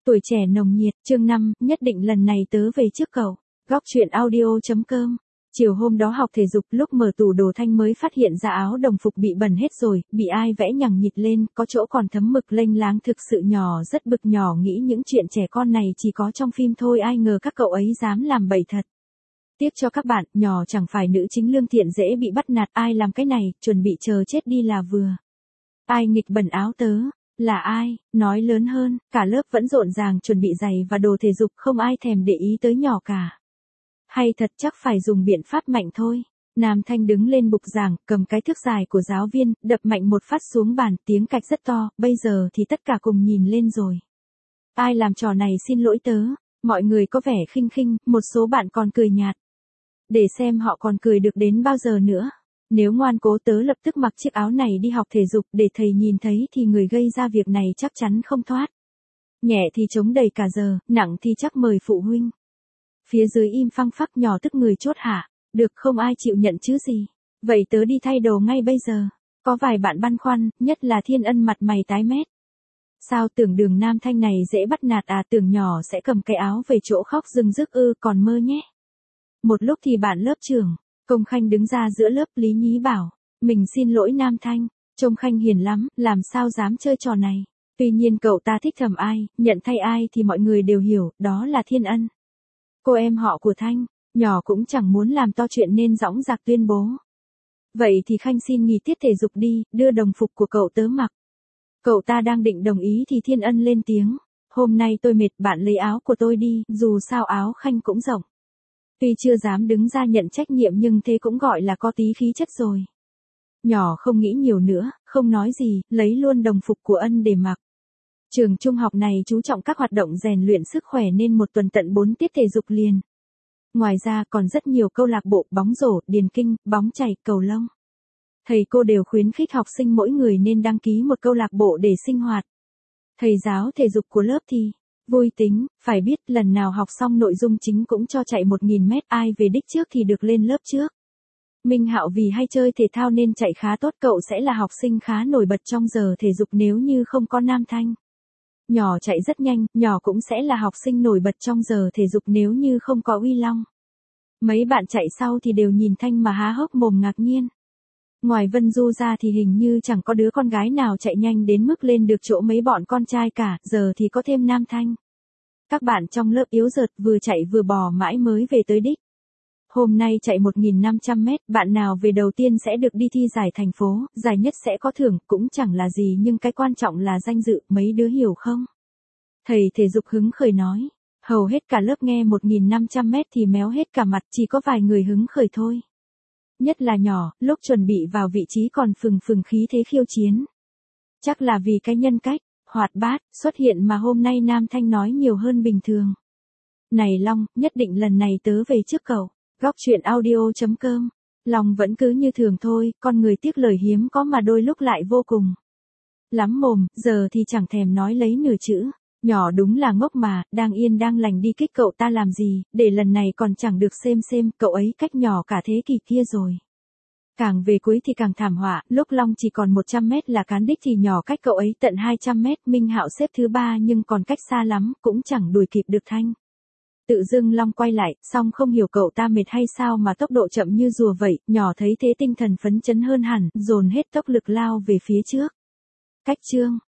Tuổi trẻ nồng nhiệt, chương 5, nhất định lần này tớ về trước cậu. Góc truyện audio.com. Chiều hôm đó học thể dục, lúc mở tủ đồ Thanh mới phát hiện ra áo đồng phục bị bẩn hết rồi, bị ai vẽ nhằng nhịt lên, có chỗ còn thấm mực lênh láng, thực sự nhỏ rất bực, nhỏ nghĩ những chuyện trẻ con này chỉ có trong phim thôi, ai ngờ các cậu ấy dám làm bậy thật. Tiếc cho các bạn, nhỏ chẳng phải nữ chính lương thiện dễ bị bắt nạt, ai làm cái này, chuẩn bị chờ chết đi là vừa. Ai nghịch bẩn áo tớ? Là ai? Nói lớn hơn, cả lớp vẫn rộn ràng chuẩn bị giày và đồ thể dục, không ai thèm để ý tới nhỏ cả. Hay thật, chắc phải dùng biện pháp mạnh thôi. Nam Thanh đứng lên bục giảng, cầm cái thước dài của giáo viên, đập mạnh một phát xuống bàn, tiếng cạch rất to, bây giờ thì tất cả cùng nhìn lên rồi. Ai làm trò này xin lỗi tớ? Mọi người có vẻ khinh khinh, một số bạn còn cười nhạt. Để xem họ còn cười được đến bao giờ nữa. Nếu ngoan cố tớ lập tức mặc chiếc áo này đi học thể dục, để thầy nhìn thấy thì người gây ra việc này chắc chắn không thoát. Nhẹ thì chống đầy cả giờ, nặng thì chắc mời phụ huynh. Phía dưới im phăng phắc, nhỏ tức người chốt hạ. Được, không ai chịu nhận chứ gì. Vậy tớ đi thay đồ ngay bây giờ. Có vài bạn băn khoăn, nhất là Thiên Ân mặt mày tái mét. Sao tưởng Đường Nam Thanh này dễ bắt nạt à, tưởng nhỏ sẽ cầm cái áo về chỗ khóc rưng rức ư, còn mơ nhé. Một lúc thì bạn lớp trưởng Công Khanh đứng ra giữa lớp, lý nhí bảo, mình xin lỗi Nam Thanh. Trông Khanh hiền lắm, làm sao dám chơi trò này. Tuy nhiên cậu ta thích thầm ai, nhận thay ai thì mọi người đều hiểu, đó là Thiên Ân. Cô em họ của Thanh, nhỏ cũng chẳng muốn làm to chuyện nên dõng dạc tuyên bố. Vậy thì Khanh xin nghỉ tiết thể dục đi, đưa đồng phục của cậu tớ mặc. Cậu ta đang định đồng ý thì Thiên Ân lên tiếng, hôm nay tôi mệt, bạn lấy áo của tôi đi, dù sao áo Khanh cũng rộng. Tuy chưa dám đứng ra nhận trách nhiệm nhưng thế cũng gọi là có tí khí chất rồi. Nhỏ không nghĩ nhiều nữa, không nói gì, lấy luôn đồng phục của Ân để mặc. Trường trung học này chú trọng các hoạt động rèn luyện sức khỏe nên một tuần tận 4 tiết thể dục liền. Ngoài ra còn rất nhiều câu lạc bộ, bóng rổ, điền kinh, bóng chày, cầu lông. Thầy cô đều khuyến khích học sinh mỗi người nên đăng ký một câu lạc bộ để sinh hoạt. Thầy giáo thể dục của lớp thì vui tính, phải biết lần nào học xong nội dung chính cũng cho chạy 1000 mét, ai về đích trước thì được lên lớp trước. Minh Hạo vì hay chơi thể thao nên chạy khá tốt, cậu sẽ là học sinh khá nổi bật trong giờ thể dục nếu như không có Nam Thanh. Nhỏ chạy rất nhanh, nhỏ cũng sẽ là học sinh nổi bật trong giờ thể dục nếu như không có Uy Long. Mấy bạn chạy sau thì đều nhìn Thanh mà há hốc mồm ngạc nhiên. Ngoài Vân Du ra thì hình như chẳng có đứa con gái nào chạy nhanh đến mức lên được chỗ mấy bọn con trai cả, giờ thì có thêm Nam Thanh. Các bạn trong lớp yếu dợt, vừa chạy vừa bò mãi mới về tới đích. Hôm nay chạy 1500 mét, bạn nào về đầu tiên sẽ được đi thi giải thành phố, giải nhất sẽ có thưởng, cũng chẳng là gì nhưng cái quan trọng là danh dự, mấy đứa hiểu không? Thầy thể dục hứng khởi nói, hầu hết cả lớp nghe 1500 mét thì méo hết cả mặt, chỉ có vài người hứng khởi thôi. Nhất là nhỏ, lúc chuẩn bị vào vị trí còn phừng phừng khí thế khiêu chiến. Chắc là vì cái nhân cách hoạt bát xuất hiện mà hôm nay Nam Thanh nói nhiều hơn bình thường. Này Long, nhất định lần này tớ về trước cậu. Góc truyện audio.com. Long vẫn cứ như thường thôi, con người tiếc lời hiếm có mà đôi lúc lại vô cùng lắm mồm, giờ thì chẳng thèm nói lấy nửa chữ. Nhỏ đúng là ngốc mà, đang yên đang lành đi kích cậu ta làm gì, để lần này còn chẳng được xem, cậu ấy cách nhỏ cả thế kỷ kia rồi. Càng về cuối thì càng thảm họa, lúc Long chỉ còn 100 mét là cán đích thì nhỏ cách cậu ấy tận 200 mét, Minh Hạo xếp thứ 3 nhưng còn cách xa lắm, cũng chẳng đuổi kịp được Thanh. Tự dưng Long quay lại, xong không hiểu cậu ta mệt hay sao mà tốc độ chậm như rùa vậy, nhỏ thấy thế tinh thần phấn chấn hơn hẳn, dồn hết tốc lực lao về phía trước. Cách chương